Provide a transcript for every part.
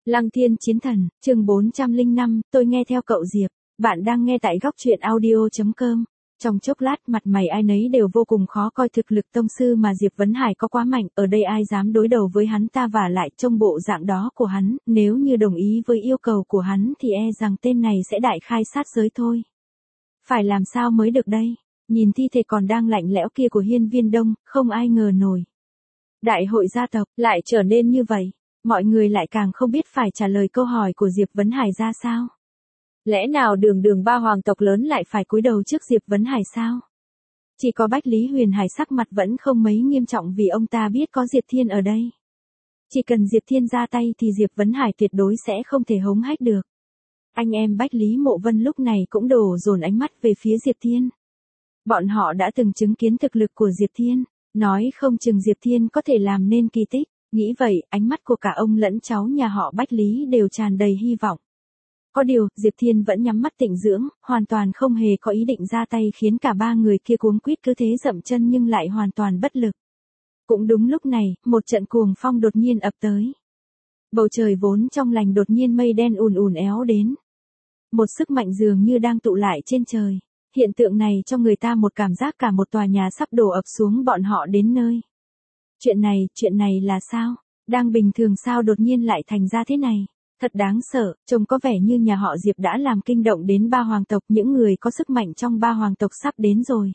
Lăng Thiên Chiến Thần, chương 405, tôi nghe theo cậu Diệp. Bạn đang nghe tại góc truyện audio.com. Trong chốc lát mặt mày ai nấy đều vô cùng khó coi, thực lực tông sư mà Diệp Vấn Hải có quá mạnh, ở đây ai dám đối đầu với hắn ta, và lại trong bộ dạng đó của hắn, nếu như đồng ý với yêu cầu của hắn thì e rằng tên này sẽ đại khai sát giới thôi. Phải làm sao mới được đây? Nhìn thi thể còn đang lạnh lẽo kia của Hiên Viên Đông, không ai ngờ nổi. Đại hội gia tộc lại trở nên như vậy. Mọi người lại càng không biết phải trả lời câu hỏi của Diệp Vấn Hải ra sao. Lẽ nào đường ba hoàng tộc lớn lại phải cúi đầu trước Diệp Vấn Hải sao? Chỉ có Bách Lý Huyền Hải sắc mặt vẫn không mấy nghiêm trọng, vì ông ta biết có Diệp Thiên ở đây. Chỉ cần Diệp Thiên ra tay thì Diệp Vấn Hải tuyệt đối sẽ không thể hống hách được. Anh em Bách Lý Mộ Vân lúc này cũng đổ dồn ánh mắt về phía Diệp Thiên. Bọn họ đã từng chứng kiến thực lực của Diệp Thiên, nói không chừng Diệp Thiên có thể làm nên kỳ tích. Nghĩ vậy, ánh mắt của cả ông lẫn cháu nhà họ Bách Lý đều tràn đầy hy vọng. Có điều, Diệp Thiên vẫn nhắm mắt tĩnh dưỡng, hoàn toàn không hề có ý định ra tay, khiến cả ba người kia cuống quýt cứ thế dậm chân nhưng lại hoàn toàn bất lực. Cũng đúng lúc này, một trận cuồng phong đột nhiên ập tới. Bầu trời vốn trong lành đột nhiên mây đen ùn ùn éo đến. Một sức mạnh dường như đang tụ lại trên trời. Hiện tượng này cho người ta một cảm giác cả một tòa nhà sắp đổ ập xuống bọn họ đến nơi. Chuyện này là sao? Đang bình thường sao đột nhiên lại thành ra thế này? Thật đáng sợ, trông có vẻ như nhà họ Diệp đã làm kinh động đến ba hoàng tộc, những người có sức mạnh trong ba hoàng tộc sắp đến rồi.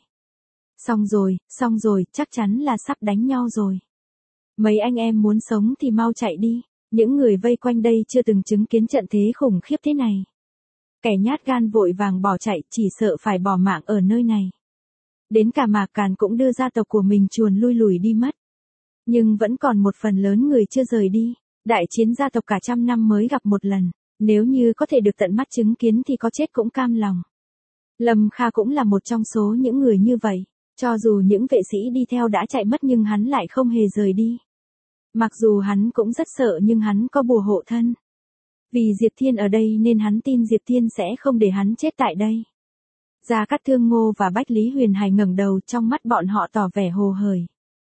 Xong rồi, chắc chắn là sắp đánh nhau rồi. Mấy anh em muốn sống thì mau chạy đi, những người vây quanh đây chưa từng chứng kiến trận thế khủng khiếp thế này. Kẻ nhát gan vội vàng bỏ chạy, chỉ sợ phải bỏ mạng ở nơi này. Đến cả Mạc Càn cũng đưa gia tộc của mình chuồn lui lùi đi mất. Nhưng vẫn còn một phần lớn người chưa rời đi. Đại chiến gia tộc cả trăm năm mới gặp một lần, nếu như có thể được tận mắt chứng kiến thì có chết cũng cam lòng. Lâm Kha cũng là một trong số những người như vậy, cho dù những vệ sĩ đi theo đã chạy mất nhưng hắn lại không hề rời đi. Mặc dù hắn cũng rất sợ nhưng hắn có bùa hộ thân. Vì Diệp Thiên ở đây nên hắn tin Diệp Thiên sẽ không để hắn chết tại đây. Gia Cát Thương Ngô và Bách Lý Huyền Hải ngẩng đầu, trong mắt bọn họ tỏ vẻ hồ hởi.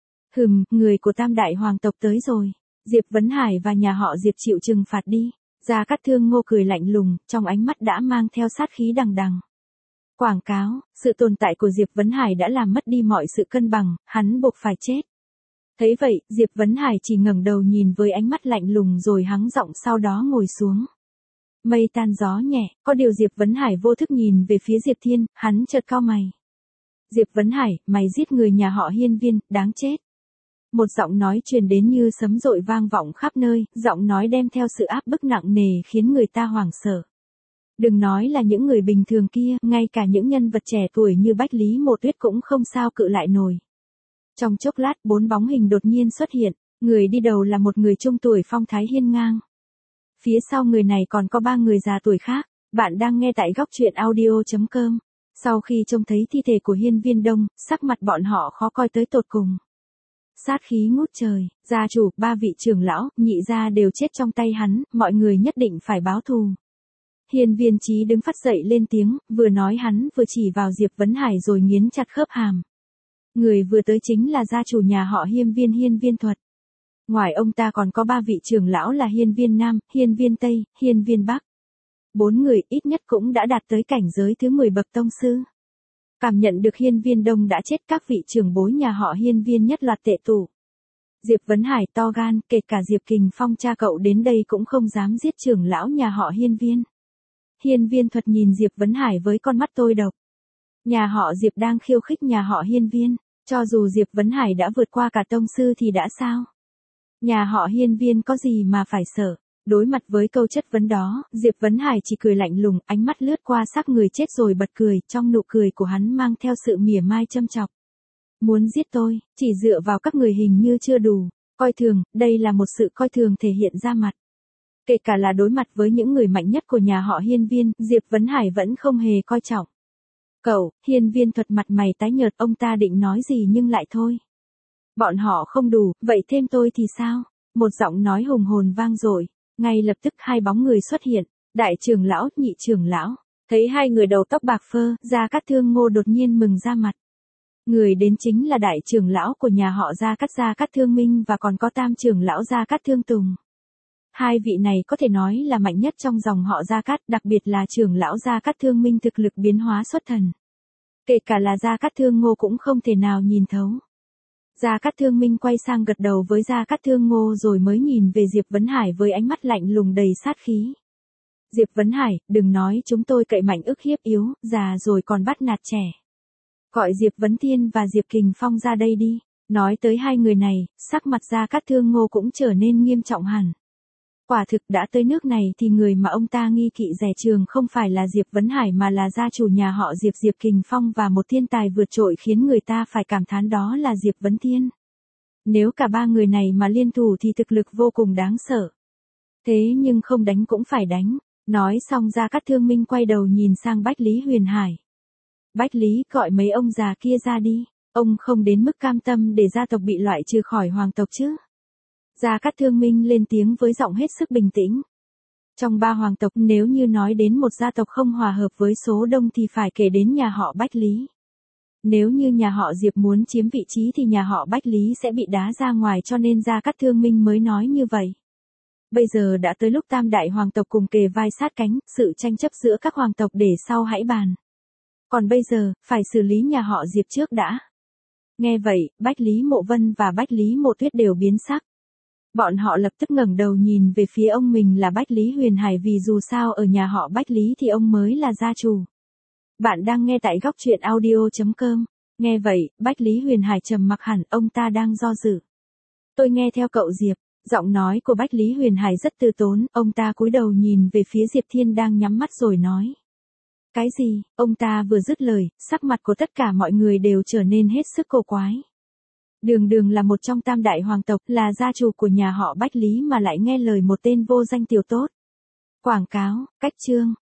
Người của Tam Đại Hoàng tộc tới rồi. Diệp Vấn Hải và nhà họ Diệp chịu trừng phạt đi. Gia Cát Thương Ngô cười lạnh lùng, trong ánh mắt đã mang theo sát khí đằng đằng. Quảng cáo, sự tồn tại của Diệp Vấn Hải đã làm mất đi mọi sự cân bằng, hắn buộc phải chết. Thấy vậy, Diệp Vấn Hải chỉ ngẩng đầu nhìn với ánh mắt lạnh lùng rồi hắng giọng, sau đó ngồi xuống. Mây tan gió nhẹ, có điều Diệp Vấn Hải vô thức nhìn về phía Diệp Thiên, hắn chợt cau mày. Diệp Vấn Hải, mày giết người nhà họ Hiên Viên, đáng chết. Một giọng nói truyền đến như sấm dội vang vọng khắp nơi, giọng nói đem theo sự áp bức nặng nề khiến người ta hoảng sợ. Đừng nói là những người bình thường kia, ngay cả những nhân vật trẻ tuổi như Bách Lý Mộ Tuyết cũng không sao cự lại nổi. Trong chốc lát, 4 bóng hình đột nhiên xuất hiện, người đi đầu là một người trung tuổi phong thái hiên ngang. Phía sau người này còn có 3 người già tuổi khác. Bạn đang nghe tại góc truyện audio.com. Sau khi trông thấy thi thể của Hiên Viên Đông, sắc mặt bọn họ khó coi tới tột cùng. Sát khí ngút trời, gia chủ, 3 vị trưởng lão, nhị gia đều chết trong tay hắn, mọi người nhất định phải báo thù. Hiên Viên Chí đứng phắt dậy lên tiếng, vừa nói hắn vừa chỉ vào Diệp Vấn Hải rồi nghiến chặt khớp hàm. Người vừa tới chính là gia chủ nhà họ Hiên Viên Thuật. Ngoài ông ta còn có 3 vị trưởng lão là Hiên Viên Nam, Hiên Viên Tây, Hiên Viên Bắc. 4 người ít nhất cũng đã đạt tới cảnh giới thứ 10 bậc tông sư. Cảm nhận được Hiên Viên Đông đã chết, các vị trưởng bối nhà họ Hiên Viên nhất loạt tệ tụ. Diệp Vấn Hải to gan, kể cả Diệp Kình Phong cha cậu đến đây cũng không dám giết trưởng lão nhà họ Hiên Viên. Hiên Viên Thuật nhìn Diệp Vấn Hải với con mắt tôi độc. Nhà họ Diệp đang khiêu khích nhà họ Hiên Viên, cho dù Diệp Vấn Hải đã vượt qua cả tông sư thì đã sao? Nhà họ Hiên Viên có gì mà phải sợ? Đối mặt với câu chất vấn đó, Diệp Vấn Hải chỉ cười lạnh lùng, ánh mắt lướt qua xác người chết rồi bật cười, trong nụ cười của hắn mang theo sự mỉa mai châm chọc. Muốn giết tôi, chỉ dựa vào các người hình như chưa đủ, coi thường, đây là một sự coi thường thể hiện ra mặt. Kể cả là đối mặt với những người mạnh nhất của nhà họ Hiên Viên, Diệp Vấn Hải vẫn không hề coi trọng. Cậu, Hiên Viên Thuật mặt mày tái nhợt, ông ta định nói gì nhưng lại thôi. Bọn họ không đủ, vậy thêm tôi thì sao? Một giọng nói hùng hồn vang dội. Ngay lập tức 2 bóng người xuất hiện, đại trưởng lão, nhị trưởng lão. Thấy 2 người đầu tóc bạc phơ, Gia Cát Thương Ngô đột nhiên mừng ra mặt. Người đến chính là đại trưởng lão của nhà họ Gia Cát Thương Minh và còn có tam trưởng lão Gia Cát Thương Tùng. Hai vị này có thể nói là mạnh nhất trong dòng họ Gia Cát, đặc biệt là trưởng lão Gia Cát Thương Minh thực lực biến hóa xuất thần. Kể cả là Gia Cát Thương Ngô cũng không thể nào nhìn thấu. Gia Cát Thương Minh quay sang gật đầu với Gia Cát Thương Ngô rồi mới nhìn về Diệp Vấn Hải với ánh mắt lạnh lùng đầy sát khí. Diệp Vấn Hải, đừng nói chúng tôi cậy mạnh ức hiếp yếu, già rồi còn bắt nạt trẻ. Gọi Diệp Vấn Thiên và Diệp Kình Phong ra đây đi. Nói tới hai người này, sắc mặt Gia Cát Thương Ngô cũng trở nên nghiêm trọng hẳn. Quả thực đã tới nước này thì người mà ông ta nghi kỵ rẻ trường không phải là Diệp Vấn Hải mà là gia chủ nhà họ Diệp Diệp Kình Phong và một thiên tài vượt trội khiến người ta phải cảm thán đó là Diệp Vấn Thiên. Nếu cả ba người này mà liên thủ thì thực lực vô cùng đáng sợ. Thế nhưng không đánh cũng phải đánh. Nói xong Gia Cát Thương Minh quay đầu nhìn sang Bách Lý Huyền Hải. Bách Lý, gọi mấy ông già kia ra đi. Ông không đến mức cam tâm để gia tộc bị loại trừ khỏi hoàng tộc chứ. Gia Cát Thương Minh lên tiếng với giọng hết sức bình tĩnh. Trong ba hoàng tộc nếu như nói đến một gia tộc không hòa hợp với số đông thì phải kể đến nhà họ Bách Lý. Nếu như nhà họ Diệp muốn chiếm vị trí thì nhà họ Bách Lý sẽ bị đá ra ngoài cho nên Gia Cát Thương Minh mới nói như vậy. Bây giờ đã tới lúc tam đại hoàng tộc cùng kề vai sát cánh, sự tranh chấp giữa các hoàng tộc để sau hãy bàn. Còn bây giờ, phải xử lý nhà họ Diệp trước đã. Nghe vậy, Bách Lý Mộ Vân và Bách Lý Mộ Tuyết đều biến sắc. Bọn họ lập tức ngẩng đầu nhìn về phía ông mình là Bách Lý Huyền Hải vì dù sao ở nhà họ Bách Lý thì ông mới là gia chủ. Bạn đang nghe tại góc truyện audio.com. Nghe vậy, Bách Lý Huyền Hải trầm mặc hẳn, ông ta đang do dự. Tôi nghe theo cậu Diệp. Giọng nói của Bách Lý Huyền Hải rất từ tốn, ông ta cúi đầu nhìn về phía Diệp Thiên đang nhắm mắt rồi nói. Cái gì? Ông ta vừa dứt lời, sắc mặt của tất cả mọi người đều trở nên hết sức cổ quái. Đường Đường là một trong tam đại hoàng tộc, là gia chủ của nhà họ Bách Lý mà lại nghe lời một tên vô danh tiểu tốt. Quảng cáo, cách chương.